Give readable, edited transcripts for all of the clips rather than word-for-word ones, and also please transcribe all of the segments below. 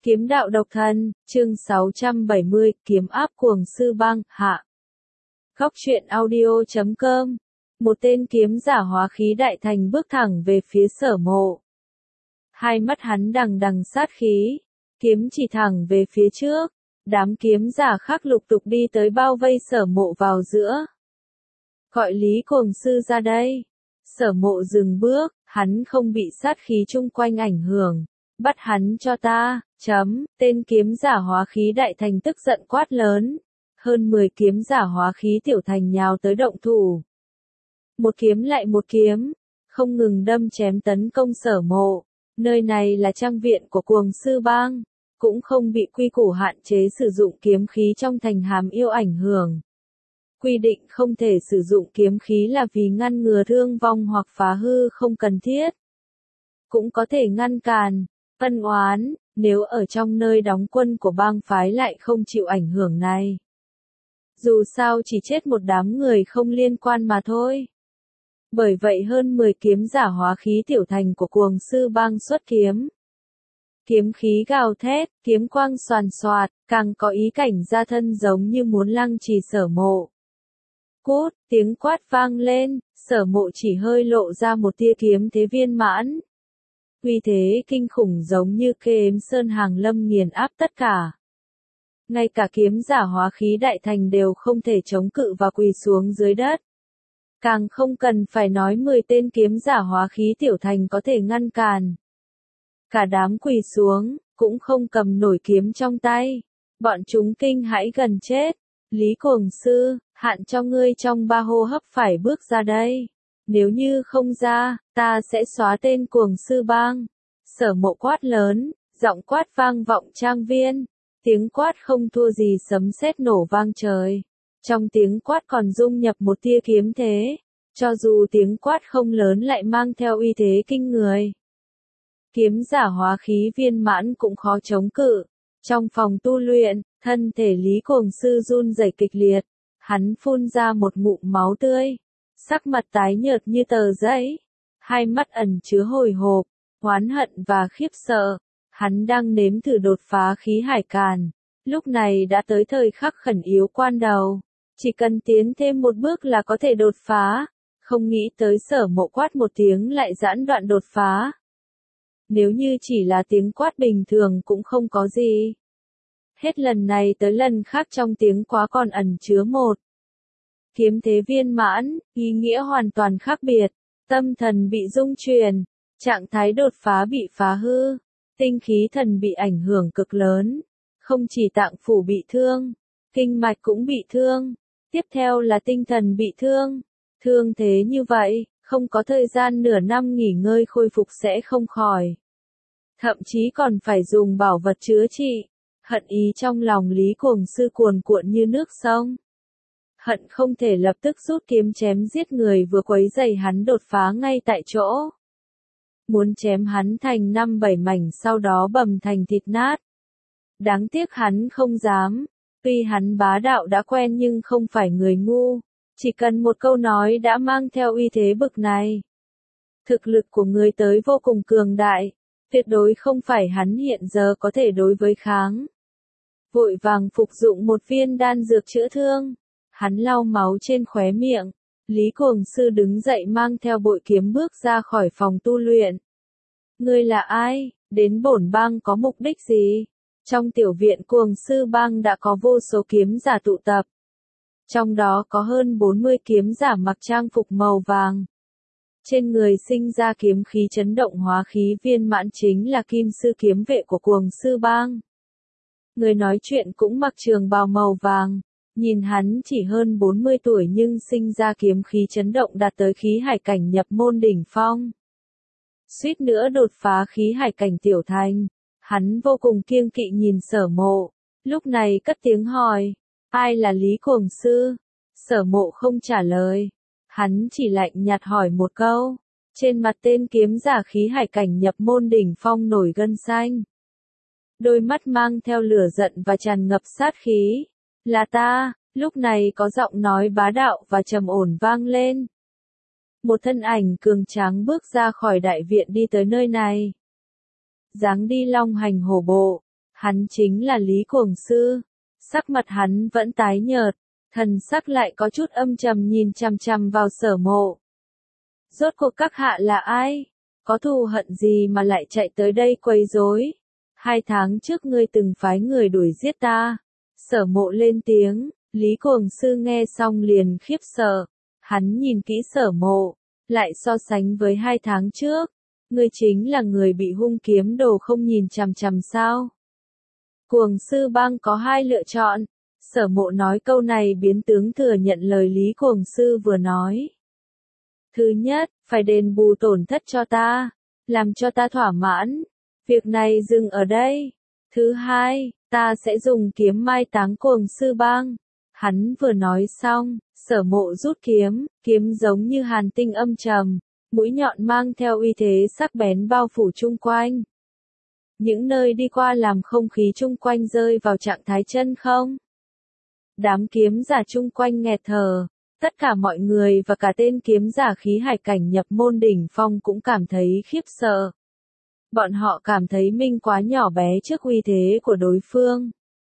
Kiếm đạo độc thân, chương 670, kiếm áp cuồng sư bang, hạ. Góc truyện audio.com. Một tên kiếm giả hóa khí đại thành bước thẳng về phía Sở Mộ. Hai mắt hắn đằng đằng sát khí, kiếm chỉ thẳng về phía trước. Đám kiếm giả khác lục tục đi tới bao vây Sở Mộ vào giữa. Gọi Lý Cuồng sư ra đây. Sở Mộ dừng bước, hắn không bị sát khí chung quanh ảnh hưởng. Bắt hắn cho ta, tên kiếm giả hóa khí đại thành tức giận quát lớn. Hơn 10 kiếm giả hóa khí tiểu thành nhào tới động thủ. Một kiếm lại một kiếm, không ngừng đâm chém tấn công Sở Mộ. Nơi này là trang viện của cuồng sư bang, cũng không bị quy củ hạn chế sử dụng kiếm khí trong thành hàm yêu ảnh hưởng. Quy định không thể sử dụng kiếm khí là vì ngăn ngừa thương vong hoặc phá hư không cần thiết. Cũng có thể ngăn cản, ân oán, nếu ở trong nơi đóng quân của bang phái lại không chịu ảnh hưởng này. Dù sao chỉ chết một đám người không liên quan mà thôi. Bởi vậy hơn 10 kiếm giả hóa khí tiểu thành của cuồng sư bang xuất kiếm. Kiếm khí gào thét, kiếm quang xoàn xoạt, càng có ý cảnh ra thân giống như muốn lăng trì Sở Mộ. Cút, tiếng quát vang lên, Sở Mộ chỉ hơi lộ ra một tia kiếm thế viên mãn. Uy thế kinh khủng giống như kềm sơn hàng lâm nghiền áp tất cả. Ngay cả kiếm giả hóa khí đại thành đều không thể chống cự và quỳ xuống dưới đất. Càng không cần phải nói 10 tên kiếm giả hóa khí tiểu thành có thể ngăn cản. Cả đám quỳ xuống, cũng không cầm nổi kiếm trong tay. Bọn chúng kinh hãi gần chết. Lý Cuồng sư, hạn cho ngươi trong 3 hô hấp phải bước ra đây. Nếu như không ra, ta sẽ xóa tên cuồng sư bang. Sở Mộ quát lớn, giọng quát vang vọng trang viên. Tiếng quát không thua gì sấm sét nổ vang trời. Trong tiếng quát còn dung nhập một tia kiếm thế. Cho dù tiếng quát không lớn lại mang theo uy thế kinh người. Kiếm giả hóa khí viên mãn cũng khó chống cự. Trong phòng tu luyện, thân thể Lý Cuồng sư run rẩy kịch liệt. Hắn phun ra một ngụm máu tươi. Sắc mặt tái nhợt như tờ giấy. Hai mắt ẩn chứa hồi hộp, oán hận và khiếp sợ. Hắn đang nếm thử đột phá khí hải càn. Lúc này đã tới thời khắc khẩn yếu quan đầu. Chỉ cần tiến thêm một bước là có thể đột phá. Không nghĩ tới Sở Mộ quát một tiếng lại gián đoạn đột phá. Nếu như chỉ là tiếng quát bình thường cũng không có gì. Hết lần này tới lần khác trong tiếng quá còn ẩn chứa một kiếm thế viên mãn, ý nghĩa hoàn toàn khác biệt. Tâm thần bị rung chuyển, trạng thái đột phá bị phá hư, tinh khí thần bị ảnh hưởng cực lớn. Không chỉ tạng phủ bị thương, kinh mạch cũng bị thương. Tiếp theo là tinh thần bị thương. Thương thế như vậy, không có thời gian nửa năm nghỉ ngơi khôi phục sẽ không khỏi. Thậm chí còn phải dùng bảo vật chữa trị. Hận ý trong lòng Lý Cuồng sư cuồn cuộn như nước sông. Hận không thể lập tức rút kiếm chém giết người vừa quấy rầy hắn đột phá ngay tại chỗ. Muốn chém hắn thành 5-7 mảnh sau đó bầm thành thịt nát. Đáng tiếc hắn không dám. Tuy hắn bá đạo đã quen nhưng không phải người ngu. Chỉ cần một câu nói đã mang theo uy thế bực này. Thực lực của người tới vô cùng cường đại. Tuyệt đối không phải hắn hiện giờ có thể đối với kháng. Vội vàng phục dụng một viên đan dược chữa thương. Hắn lau máu trên khóe miệng. Lý Cuồng sư đứng dậy mang theo bội kiếm bước ra khỏi phòng tu luyện. Ngươi là ai? Đến bổn bang có mục đích gì? Trong tiểu viện cuồng sư bang đã có vô số kiếm giả tụ tập. Trong đó có hơn 40 kiếm giả mặc trang phục màu vàng. Trên người sinh ra kiếm khí chấn động hóa khí viên mãn chính là kim sư kiếm vệ của cuồng sư bang. Người nói chuyện cũng mặc trường bào màu vàng. Nhìn hắn chỉ hơn 40 tuổi nhưng sinh ra kiếm khí chấn động đạt tới khí hải cảnh nhập môn đỉnh phong. Suýt nữa đột phá khí hải cảnh tiểu thành. Hắn vô cùng kiêng kỵ nhìn Sở Mộ. Lúc này cất tiếng hỏi. Ai là Lý Cuồng sư? Sở Mộ không trả lời. Hắn chỉ lạnh nhạt hỏi một câu. Trên mặt tên kiếm giả khí hải cảnh nhập môn đỉnh phong nổi gân xanh. Đôi mắt mang theo lửa giận và tràn ngập sát khí. Là ta, lúc này có giọng nói bá đạo và trầm ổn vang lên. Một thân ảnh cường tráng bước ra khỏi đại viện đi tới nơi này. Dáng đi long hành hổ bộ, Hắn chính là Lý Cuồng Sư. Sắc mặt hắn vẫn tái nhợt, thần sắc lại có chút âm trầm nhìn chằm chằm vào Sở Mộ. Rốt cuộc các hạ là ai? Có thù hận gì mà lại chạy tới đây quấy rối? 2 tháng trước ngươi từng phái người đuổi giết ta. Sở Mộ lên tiếng, Lý Cuồng Sư nghe xong liền khiếp sợ. Hắn nhìn kỹ Sở Mộ, lại so sánh với 2 tháng trước. Ngươi chính là người bị hung kiếm đồ không nhìn chằm chằm sao? Cuồng Sư Bang có 2 lựa chọn. Sở Mộ nói câu này biến tướng thừa nhận lời Lý Cuồng Sư vừa nói. Thứ nhất, phải đền bù tổn thất cho ta, làm cho ta thỏa mãn. Việc này dừng ở đây. Thứ hai, ta sẽ dùng kiếm mai táng Cuồng Sư Bang. Hắn vừa nói xong, Sở Mộ rút kiếm, kiếm giống như hàn tinh âm trầm, mũi nhọn mang theo uy thế sắc bén bao phủ chung quanh. Những nơi đi qua làm không khí chung quanh rơi vào trạng thái chân không. Đám kiếm giả chung quanh nghẹt thở, tất cả mọi người và cả tên kiếm giả khí hải cảnh nhập môn đỉnh phong cũng cảm thấy khiếp sợ. Bọn họ cảm thấy mình quá nhỏ bé trước uy thế của đối phương.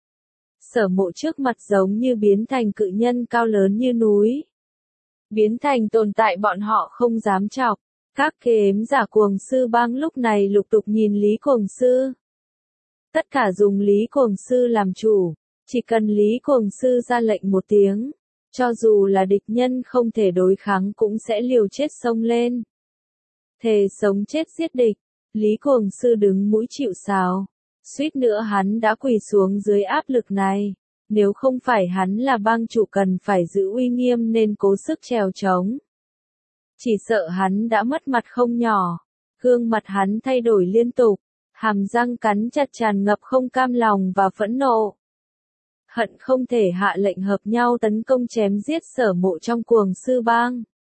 Sở Mộ trước mặt giống như biến thành cự nhân cao lớn như núi. Biến thành tồn tại bọn họ không dám chọc. Các kiếm giả Cuồng Sư Bang lúc này lục tục nhìn Lý Cuồng Sư. Tất cả dùng Lý Cuồng Sư làm chủ, chỉ cần Lý Cuồng Sư ra lệnh một tiếng, cho dù là địch nhân không thể đối kháng cũng sẽ liều chết xông lên. Thề sống chết giết địch, Lý Cuồng Sư đứng mũi chịu sào, suýt nữa hắn đã quỳ xuống dưới áp lực này. Nếu không phải hắn là bang chủ cần phải giữ uy nghiêm nên cố sức trèo trống. Chỉ sợ hắn đã mất mặt không nhỏ, gương mặt hắn thay đổi liên tục, hàm răng cắn chặt tràn ngập không cam lòng và phẫn nộ. Hận không thể hạ lệnh hợp nhau tấn công chém giết Sở Mộ trong Cuồng Sư Bang.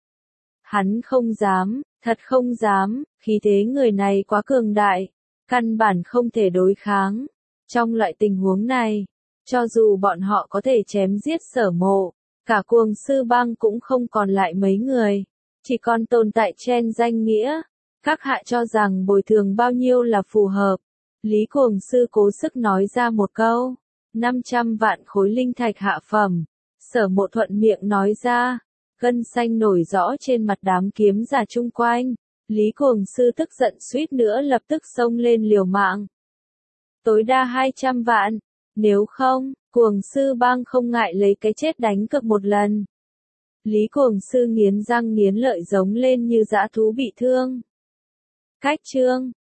Hắn không dám, thật không dám, khí thế người này quá cường đại, căn bản không thể đối kháng. Trong loại tình huống này, cho dù bọn họ có thể chém giết Sở Mộ, cả Cuồng Sư Bang cũng không còn lại mấy người, chỉ còn tồn tại trên danh nghĩa. Các hạ cho rằng bồi thường bao nhiêu là phù hợp? Lý Cuồng Sư cố sức nói ra một câu. 500 vạn khối linh thạch hạ phẩm. Sở Mộ thuận miệng nói ra. Gân xanh nổi rõ trên mặt đám kiếm giả chung quanh. Lý Cuồng Sư tức giận suýt nữa lập tức xông lên liều mạng. Tối đa 200 vạn. Nếu không, Cuồng Sư Bang không ngại lấy cái chết đánh cược một lần. Lý Cuồng Sư nghiến răng nghiến lợi giống lên như dã thú bị thương. Cách chương